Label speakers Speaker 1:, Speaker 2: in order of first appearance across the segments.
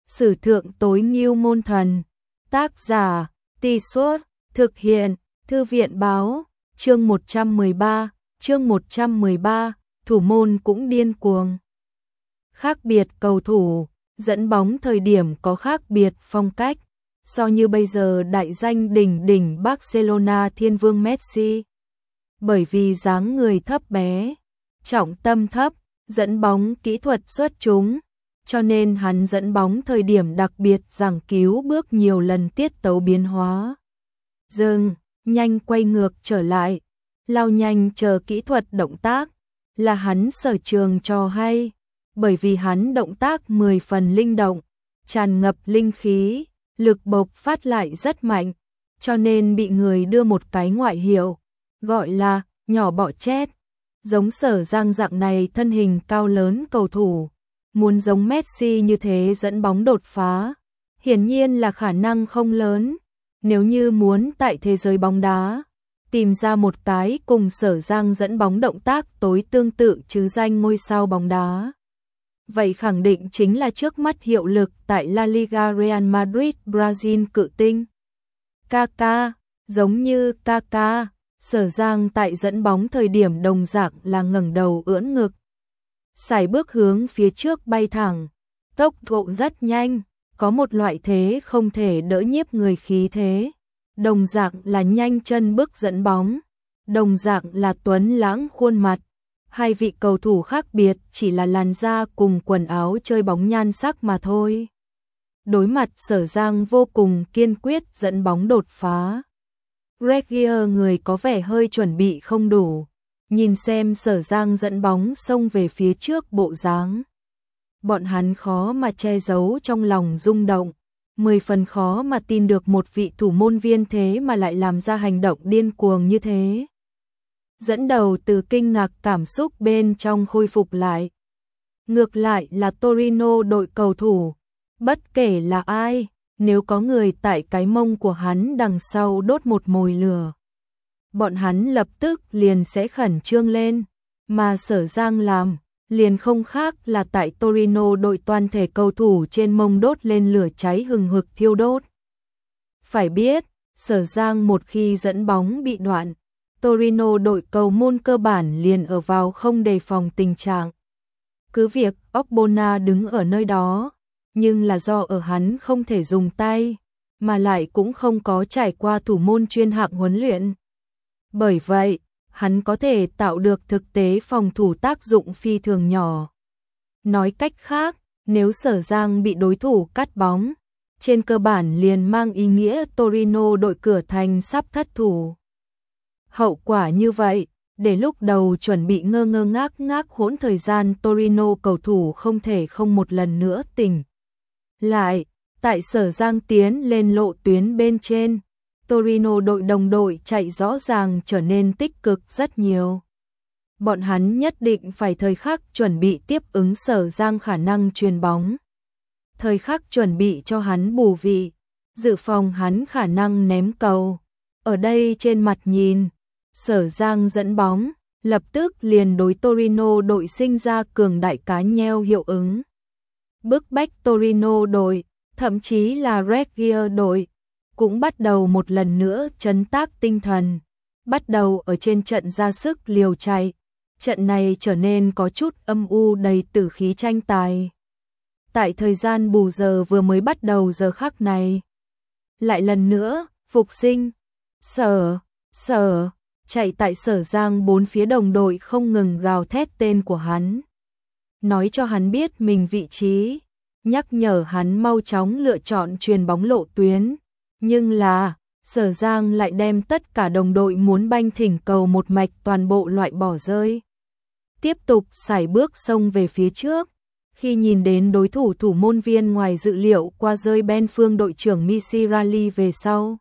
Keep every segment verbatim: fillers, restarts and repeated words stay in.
Speaker 1: Sử thượng tối ngưu môn thần. Tác giả, Tì Suốt, thực hiện, Thư viện báo, chương một trăm mười ba, chương một trăm mười ba, thủ môn cũng điên cuồng. Khác biệt cầu thủ, dẫn bóng thời điểm có khác biệt phong cách, so như bây giờ đại danh đỉnh đỉnh Barcelona thiên vương Messi. Bởi vì dáng người thấp bé, trọng tâm thấp, dẫn bóng kỹ thuật xuất chúng, cho nên hắn dẫn bóng thời điểm đặc biệt giảng cứu bước nhiều lần tiết tấu biến hóa. Dừng, nhanh quay ngược trở lại, lao nhanh chờ kỹ thuật động tác, là hắn sở trường trò hay, bởi vì hắn động tác mười phần linh động, tràn ngập linh khí, lực bộc phát lại rất mạnh, cho nên bị người đưa một cái ngoại hiệu, gọi là nhỏ bọ chét. Giống Sở Giang dạng này thân hình cao lớn cầu thủ, muốn giống Messi như thế dẫn bóng đột phá, hiển nhiên là khả năng không lớn. Nếu như muốn tại thế giới bóng đá, tìm ra một cái cùng Sở Giang dẫn bóng động tác tối tương tự chứ danh ngôi sao bóng đá, vậy khẳng định chính là trước mắt hiệu lực tại La Liga Real Madrid Brazil cự tinh Kaká. Giống như Kaká, Sở Giang tại dẫn bóng thời điểm đồng dạng là ngẩng đầu ưỡn ngực, sải bước hướng phía trước bay thẳng, tốc độ rất nhanh, có một loại thế không thể đỡ nhiếp người khí thế. Đồng dạng là nhanh chân bước dẫn bóng, đồng dạng là tuấn lãng khuôn mặt. Hai vị cầu thủ khác biệt chỉ là làn da cùng quần áo chơi bóng nhan sắc mà thôi. Đối mặt Sở Giang vô cùng kiên quyết dẫn bóng đột phá. Regier người có vẻ hơi chuẩn bị không đủ, nhìn xem Sở Giang dẫn bóng xông về phía trước bộ dáng, bọn hắn khó mà che giấu trong lòng rung động, mười phần khó mà tin được một vị thủ môn viên thế mà lại làm ra hành động điên cuồng như thế. Dẫn đầu từ kinh ngạc cảm xúc bên trong khôi phục lại. Ngược lại là Torino đội cầu thủ, bất kể là ai, nếu có người tại cái mông của hắn đằng sau đốt một mồi lửa, bọn hắn lập tức liền sẽ khẩn trương lên, mà Sở Giang làm, liền không khác là tại Torino đội toàn thể cầu thủ trên mông đốt lên lửa cháy hừng hực thiêu đốt. Phải biết, Sở Giang một khi dẫn bóng bị đoạn, Torino đội cầu môn cơ bản liền ở vào không đề phòng tình trạng. Cứ việc Ogbonna đứng ở nơi đó, nhưng là do ở hắn không thể dùng tay, mà lại cũng không có trải qua thủ môn chuyên hạng huấn luyện. Bởi vậy, hắn có thể tạo được thực tế phòng thủ tác dụng phi thường nhỏ. Nói cách khác, nếu Sở Giang bị đối thủ cắt bóng, trên cơ bản liền mang ý nghĩa Torino đội cửa thành sắp thất thủ. Hậu quả như vậy, để lúc đầu chuẩn bị ngơ ngơ ngác ngác hỗn thời gian Torino cầu thủ không thể không một lần nữa tỉnh lại, tại Sở Giang tiến lên lộ tuyến bên trên, Torino đội đồng đội chạy rõ ràng trở nên tích cực rất nhiều. Bọn hắn nhất định phải thời khắc chuẩn bị tiếp ứng Sở Giang khả năng chuyền bóng, thời khắc chuẩn bị cho hắn bù vị, dự phòng hắn khả năng ném cầu. Ở đây trên mặt nhìn, Sở Giang dẫn bóng, lập tức liền đối Torino đội sinh ra cường đại cá nheo hiệu ứng. Bức bách Torino đội, thậm chí là Regier đội, cũng bắt đầu một lần nữa trấn tác tinh thần, bắt đầu ở trên trận ra sức liều chạy. Trận này trở nên có chút âm u đầy tử khí tranh tài. Tại thời gian bù giờ vừa mới bắt đầu giờ khắc này, lại lần nữa phục sinh. Sở, Sở, chạy tại Sở Giang bốn phía đồng đội không ngừng gào thét tên của hắn, nói cho hắn biết mình vị trí, nhắc nhở hắn mau chóng lựa chọn chuyền bóng lộ tuyến. Nhưng là, Sở Giang lại đem tất cả đồng đội muốn banh thỉnh cầu một mạch toàn bộ loại bỏ rơi. Tiếp tục sải bước xông về phía trước, khi nhìn đến đối thủ thủ môn viên ngoài dự liệu qua rơi bên phương đội trưởng Misirali về sau.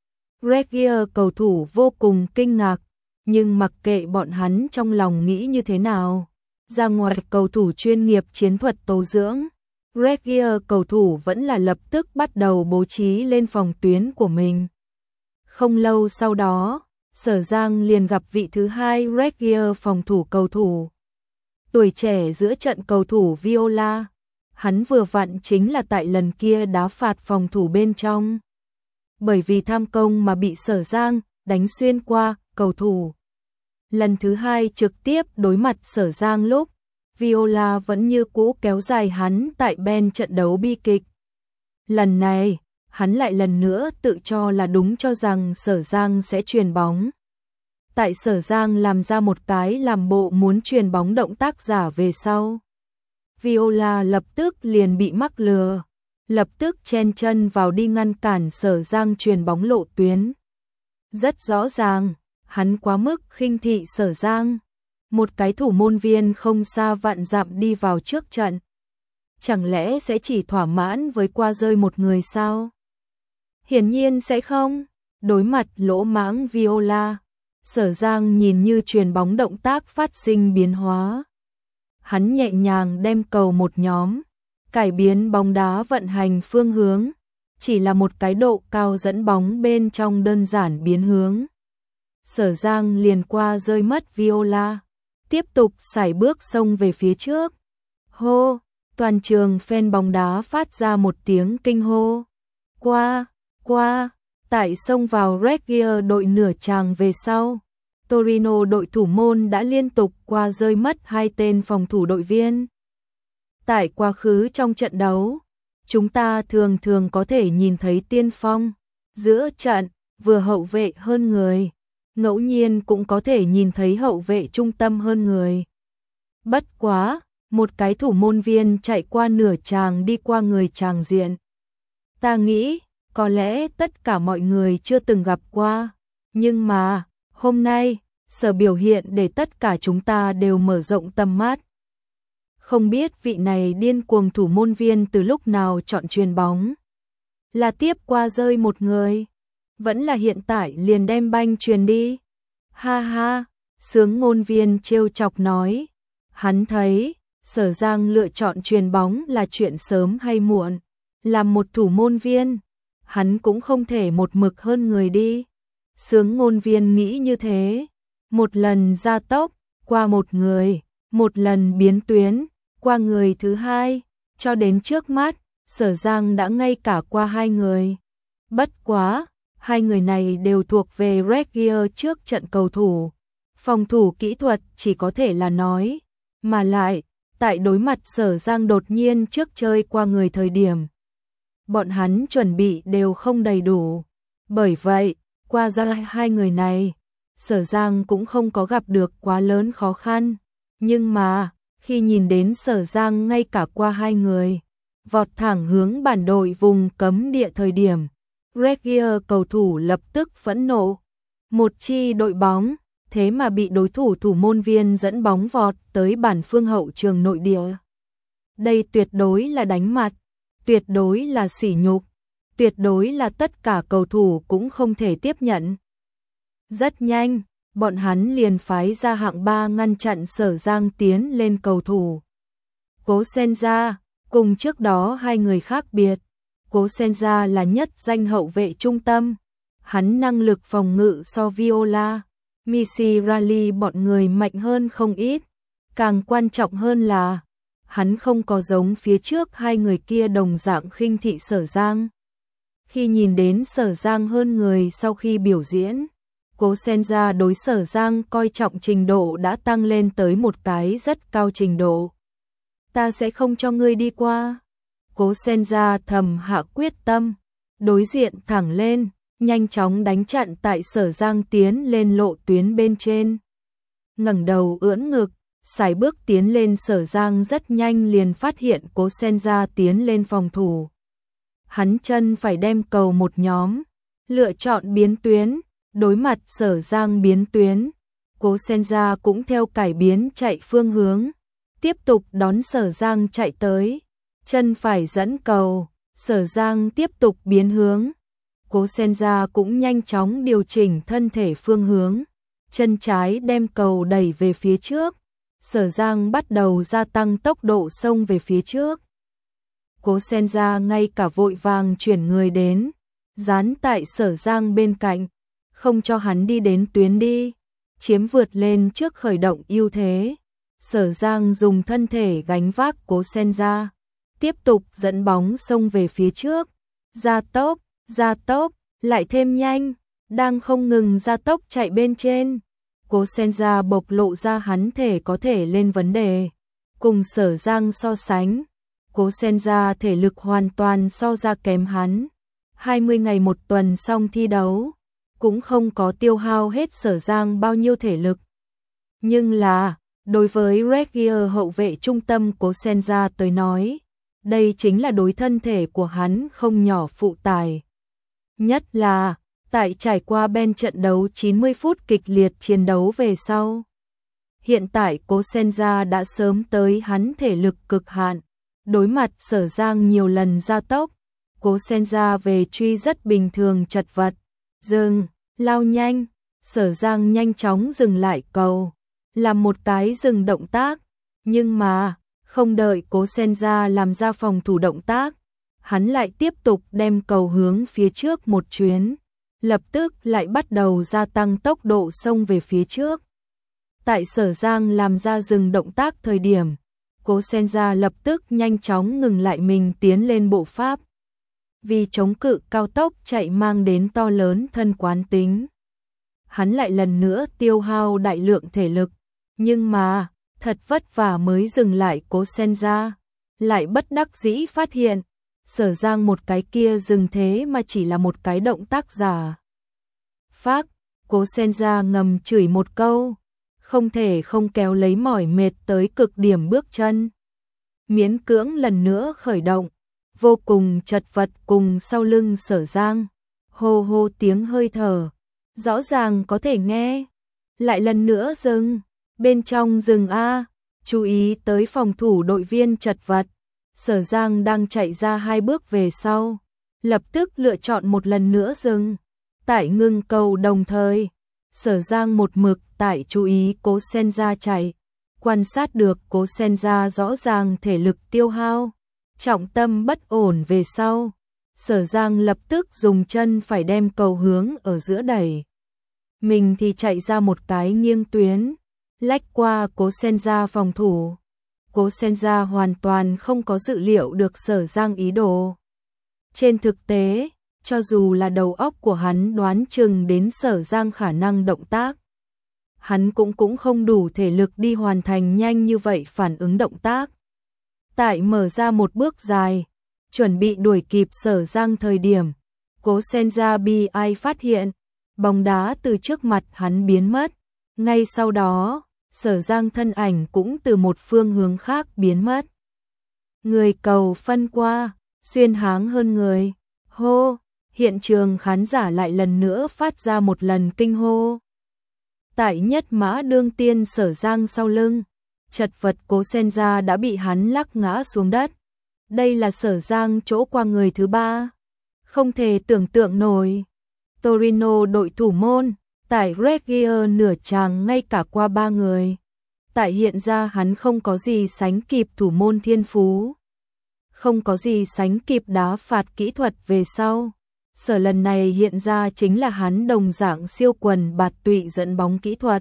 Speaker 1: Regier cầu thủ vô cùng kinh ngạc, nhưng mặc kệ bọn hắn trong lòng nghĩ như thế nào, ra ngoài cầu thủ chuyên nghiệp chiến thuật tố dưỡng, Regier cầu thủ vẫn là lập tức bắt đầu bố trí lên phòng tuyến của mình. Không lâu sau đó, Sở Giang liền gặp vị thứ hai Regier phòng thủ cầu thủ. Tuổi trẻ giữa trận cầu thủ Viola, Hắn vừa vặn chính là tại lần kia đá phạt phòng thủ bên trong. Bởi vì tham công mà bị Sở Giang đánh xuyên qua cầu thủ. Lần thứ hai trực tiếp đối mặt Sở Giang lúc, Viola vẫn như cũ kéo dài hắn tại bên trận đấu bi kịch. Lần này, hắn lại lần nữa tự cho là đúng, cho rằng Sở Giang sẽ chuyền bóng. Tại Sở Giang làm ra một cái làm bộ muốn chuyền bóng động tác giả về sau. Viola lập tức liền bị mắc lừa, lập tức chen chân vào đi ngăn cản Sở Giang chuyền bóng lộ tuyến. Rất rõ ràng, hắn quá mức khinh thị Sở Giang. Một cái thủ môn viên không xa vạn dặm đi vào trước trận. Chẳng lẽ sẽ chỉ thỏa mãn với qua rơi một người sao? Hiển nhiên sẽ không. Đối mặt lỗ mãng Viola, Sở Giang nhìn như chuyền bóng động tác phát sinh biến hóa. Hắn nhẹ nhàng đem cầu một nhóm, cải biến bóng đá vận hành phương hướng, chỉ là một cái độ cao dẫn bóng bên trong đơn giản biến hướng. Sở Giang liền qua rơi mất Viola, tiếp tục sải bước xông về phía trước. Hô, toàn trường fan bóng đá phát ra một tiếng kinh hô. Qua, qua, tại xông vào Regia đội nửa chàng về sau. Torino đội thủ môn đã liên tục qua rơi mất hai tên phòng thủ đội viên. Tại quá khứ trong trận đấu, chúng ta thường thường có thể nhìn thấy tiên phong giữa trận vừa hậu vệ hơn người, ngẫu nhiên cũng có thể nhìn thấy hậu vệ trung tâm hơn người. Bất quá, một cái thủ môn viên chạy qua nửa tràng đi qua người tràng diện. Ta nghĩ, có lẽ tất cả mọi người chưa từng gặp qua, nhưng mà, hôm nay, Sở biểu hiện để tất cả chúng ta đều mở rộng tầm mắt. Không biết vị này điên cuồng thủ môn viên từ lúc nào chọn chuyền bóng. Là tiếp qua rơi một người, vẫn là hiện tại liền đem banh chuyền đi. Ha ha, sướng ngôn viên trêu chọc nói. Hắn thấy, Sở Giang lựa chọn chuyền bóng là chuyện sớm hay muộn. Làm một thủ môn viên, hắn cũng không thể một mực hơn người đi. Sướng ngôn viên nghĩ như thế. Một lần gia tốc, qua một người, một lần biến tuyến, qua người thứ hai, cho đến trước mắt, Sở Giang đã ngay cả qua hai người. Bất quá, hai người này đều thuộc về Regia trước trận cầu thủ. Phòng thủ kỹ thuật chỉ có thể là nói, mà lại, tại đối mặt Sở Giang đột nhiên trước chơi qua người thời điểm. Bọn hắn chuẩn bị đều không đầy đủ. Bởi vậy, qua ra hai người này, Sở Giang cũng không có gặp được quá lớn khó khăn. Nhưng mà, khi nhìn đến Sở Giang ngay cả qua hai người, vọt thẳng hướng bản đội vùng cấm địa thời điểm, Regia cầu thủ lập tức phẫn nộ. Một chi đội bóng, thế mà bị đối thủ thủ môn viên dẫn bóng vọt tới bản phương hậu trường nội địa. Đây tuyệt đối là đánh mặt, tuyệt đối là sỉ nhục, tuyệt đối là tất cả cầu thủ cũng không thể tiếp nhận. Rất nhanh, bọn hắn liền phái ra hạng ba ngăn chặn Sở Giang tiến lên cầu thủ. Cố Senza, cùng trước đó hai người khác biệt, Cố Senza là nhất danh hậu vệ trung tâm. Hắn năng lực phòng ngự so Viola, Misirali bọn người mạnh hơn không ít. Càng quan trọng hơn là, hắn không có giống phía trước hai người kia đồng dạng khinh thị Sở Giang. Khi nhìn đến Sở Giang hơn người sau khi biểu diễn, Cố Senza đối Sở Giang coi trọng trình độ đã tăng lên tới một cái rất cao trình độ. Ta sẽ không cho ngươi đi qua. Cố Senza thầm hạ quyết tâm, đối diện thẳng lên, nhanh chóng đánh chặn tại Sở Giang tiến lên lộ tuyến bên trên. Ngẩng đầu ưỡn ngực, sải bước tiến lên, Sở Giang rất nhanh liền phát hiện Cố Senza tiến lên phòng thủ. Hắn chân phải đem cầu một nhóm, lựa chọn biến tuyến, đối mặt Sở Giang biến tuyến. Cố Senza cũng theo cải biến chạy phương hướng, tiếp tục đón Sở Giang chạy tới, chân phải dẫn cầu, Sở Giang tiếp tục biến hướng. Cố Senza cũng nhanh chóng điều chỉnh thân thể phương hướng, chân trái đem cầu đẩy về phía trước. Sở Giang bắt đầu gia tăng tốc độ xông về phía trước. Cố Senza ngay cả vội vàng chuyển người đến, dán tại Sở Giang bên cạnh, không cho hắn đi đến tuyến đi, chiếm vượt lên trước khởi động ưu thế. Sở Giang dùng thân thể gánh vác Cố Senza, tiếp tục dẫn bóng xông về phía trước, gia tốc, gia tốc, lại thêm nhanh, đang không ngừng gia tốc chạy bên trên. Cosenza bộc lộ ra hắn thể có thể lên vấn đề. Cùng Sở Giang so sánh, Cosenza thể lực hoàn toàn so ra kém hắn. hai mươi ngày một tuần xong thi đấu, cũng không có tiêu hao hết Sở Giang bao nhiêu thể lực. Nhưng là, đối với Regier hậu vệ trung tâm Cosenza tới nói, đây chính là đối thân thể của hắn không nhỏ phụ tải. Nhất là, tại trải qua bên trận đấu chín mươi phút kịch liệt chiến đấu về sau. Hiện tại Cosenza đã sớm tới hắn thể lực cực hạn, đối mặt Sở Giang nhiều lần gia tốc, Cosenza về truy rất bình thường chật vật, dừng, lao nhanh, Sở Giang nhanh chóng dừng lại cầu, làm một cái dừng động tác, nhưng mà, không đợi Cosenza làm ra phòng thủ động tác, hắn lại tiếp tục đem cầu hướng phía trước một chuyến, lập tức lại bắt đầu gia tăng tốc độ xông về phía trước. Tại Sở Giang làm ra dừng động tác thời điểm, Cosenza lập tức nhanh chóng ngừng lại mình tiến lên bộ pháp. Vì chống cự cao tốc chạy mang đến to lớn thân quán tính. Hắn lại lần nữa tiêu hao đại lượng thể lực, nhưng mà, thật vất vả mới dừng lại Cosenza, lại bất đắc dĩ phát hiện, Sở Giang một cái kia dừng thế mà chỉ là một cái động tác giả. Phác, Cosenza ngầm chửi một câu, không thể không kéo lấy mỏi mệt tới cực điểm bước chân. Miễn cưỡng lần nữa khởi động, vô cùng chật vật cùng sau lưng Sở Giang, hô hô tiếng hơi thở, rõ ràng có thể nghe. Lại lần nữa dừng, bên trong rừng A, chú ý tới phòng thủ đội viên chật vật. Sở Giang đang chạy ra hai bước về sau, lập tức lựa chọn một lần nữa dừng. Tại ngưng cầu đồng thời, Sở Giang một mực tại chú ý Cosenza chạy, quan sát được Cosenza rõ ràng thể lực tiêu hao, trọng tâm bất ổn về sau. Sở Giang lập tức dùng chân phải đem cầu hướng ở giữa đẩy. Mình thì chạy ra một cái nghiêng tuyến, lách qua Cosenza phòng thủ. Cosenza hoàn toàn không có dự liệu được Sở Giang ý đồ. Trên thực tế, cho dù là đầu óc của hắn đoán chừng đến Sở Giang khả năng động tác, hắn cũng cũng không đủ thể lực đi hoàn thành nhanh như vậy phản ứng động tác. Tại mở ra một bước dài, chuẩn bị đuổi kịp Sở Giang thời điểm, Cosenza bị ai phát hiện, bóng đá từ trước mặt hắn biến mất. Ngay sau đó, Sở Giang thân ảnh cũng từ một phương hướng khác biến mất. Người cầu phân qua, xuyên háng hơn người. Hô, hiện trường khán giả lại lần nữa phát ra một lần kinh hô. Tại nhất mã đương tiên Sở Giang sau lưng, chật vật Cosenza đã bị hắn lắc ngã xuống đất. Đây là Sở Giang chỗ qua người thứ ba. Không thể tưởng tượng nổi. Torino đội thủ môn, tại Regier nửa chàng ngay cả qua ba người. Tại hiện ra hắn không có gì sánh kịp thủ môn thiên phú. Không có gì sánh kịp đá phạt kỹ thuật về sau. Sở lần này hiện ra chính là hắn đồng dạng siêu quần bạt tụy dẫn bóng kỹ thuật.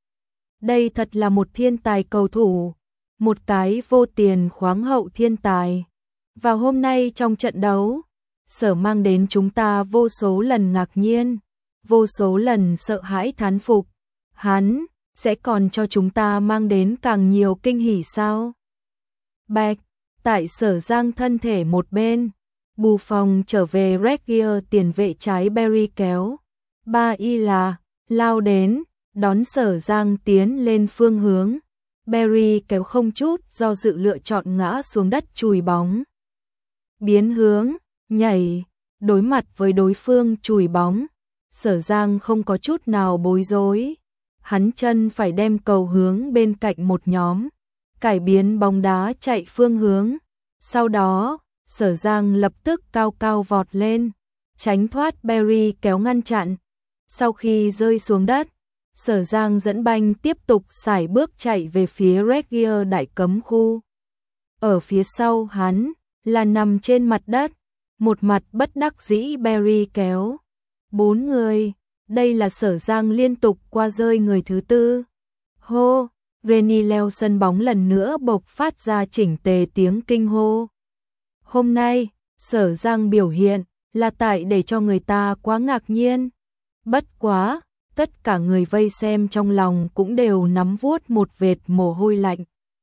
Speaker 1: Đây thật là một thiên tài cầu thủ, một cái vô tiền khoáng hậu thiên tài. Vào hôm nay trong trận đấu, Sở mang đến chúng ta vô số lần ngạc nhiên, vô số lần sợ hãi thán phục. Hắn sẽ còn cho chúng ta mang đến càng nhiều kinh hỉ sao? Bạch, tại Sở Giang thân thể một bên, Buffon trở về Regier tiền vệ trái Barry kéo. Ba y là, lao đến, đón Sở Giang tiến lên phương hướng. Barry kéo không chút do dự lựa chọn ngã xuống đất chùi bóng. Biến hướng, nhảy, đối mặt với đối phương chùi bóng. Sở Giang không có chút nào bối rối. Hắn chân phải đem cầu hướng bên cạnh một nhóm, cải biến bóng đá chạy phương hướng. Sau đó, Sở Giang lập tức cao cao vọt lên, tránh thoát Barry kéo ngăn chặn. Sau khi rơi xuống đất, Sở Giang dẫn banh tiếp tục sải bước chạy về phía Regier đại cấm khu. Ở phía sau hắn, là nằm trên mặt đất, một mặt bất đắc dĩ Barry kéo. Bốn người, đây là Sở Giang liên tục qua rơi người thứ tư. Hô, Rennie leo sân bóng lần nữa bộc phát ra chỉnh tề tiếng kinh hô. Hôm nay, Sở Giang biểu hiện là tại để cho người ta quá ngạc nhiên. Bất quá, tất cả người vây xem trong lòng cũng đều nắm vuốt một vệt mồ hôi lạnh.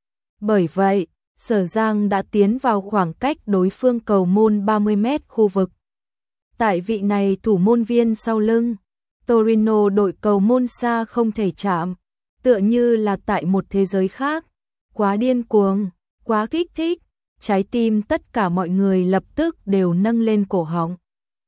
Speaker 1: Bởi vậy, Sở Giang đã tiến vào khoảng cách đối phương cầu môn ba mươi mét khu vực. Tại vị này thủ môn viên sau lưng, Torino đội cầu môn xa không thể chạm, tựa như là tại một thế giới khác, quá điên cuồng, quá kích thích, trái tim tất cả mọi người lập tức đều nâng lên cổ họng.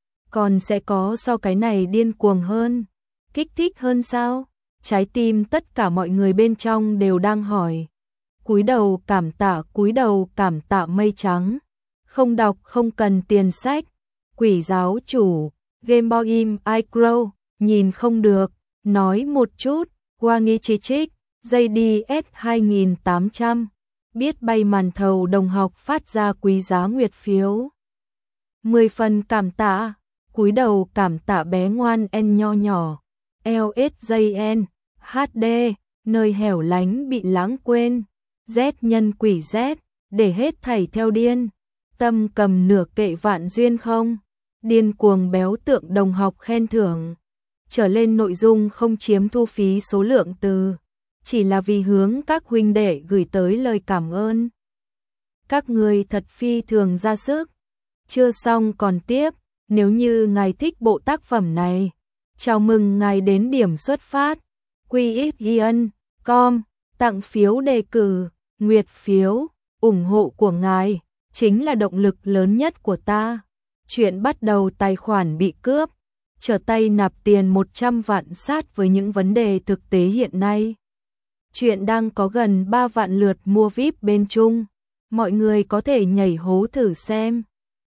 Speaker 1: Còn sẽ có so cái này điên cuồng hơn, kích thích hơn sao? Trái tim tất cả mọi người bên trong đều đang hỏi. Cúi đầu cảm tạ, cúi đầu cảm tạ mây trắng. Không đọc không cần tiền sách. Quỷ giáo chủ, Game Boy im iCrow, nhìn không được, nói một chút, Wang Chichik, gi đê ét hai nghìn tám trăm, biết bay màn thầu đồng học phát ra quý giá nguyệt phiếu. mười phần cảm tạ, cúi đầu cảm tạ bé ngoan en nho nhỏ, lờ ét gi en, hát đê, nơi hẻo lánh bị lãng quên, Z nhân quỷ Z, để hết thảy theo điên, tâm cầm nửa kệ vạn duyên không, điên cuồng béo tượng đồng học khen thưởng, trở lên nội dung không chiếm thu phí số lượng từ, chỉ là vì hướng các huynh đệ gửi tới lời cảm ơn. Các người thật phi thường ra sức, chưa xong còn tiếp, nếu như ngài thích bộ tác phẩm này, chào mừng ngài đến điểm xuất phát, quy ích chấm com, tặng phiếu đề cử, nguyệt phiếu, ủng hộ của ngài, chính là động lực lớn nhất của ta. Chuyện bắt đầu tài khoản bị cướp, trở tay nạp tiền một trăm vạn sát với những vấn đề thực tế hiện nay. Chuyện đang có gần ba vạn lượt mua víp bên Trung, mọi người có thể nhảy hố thử xem.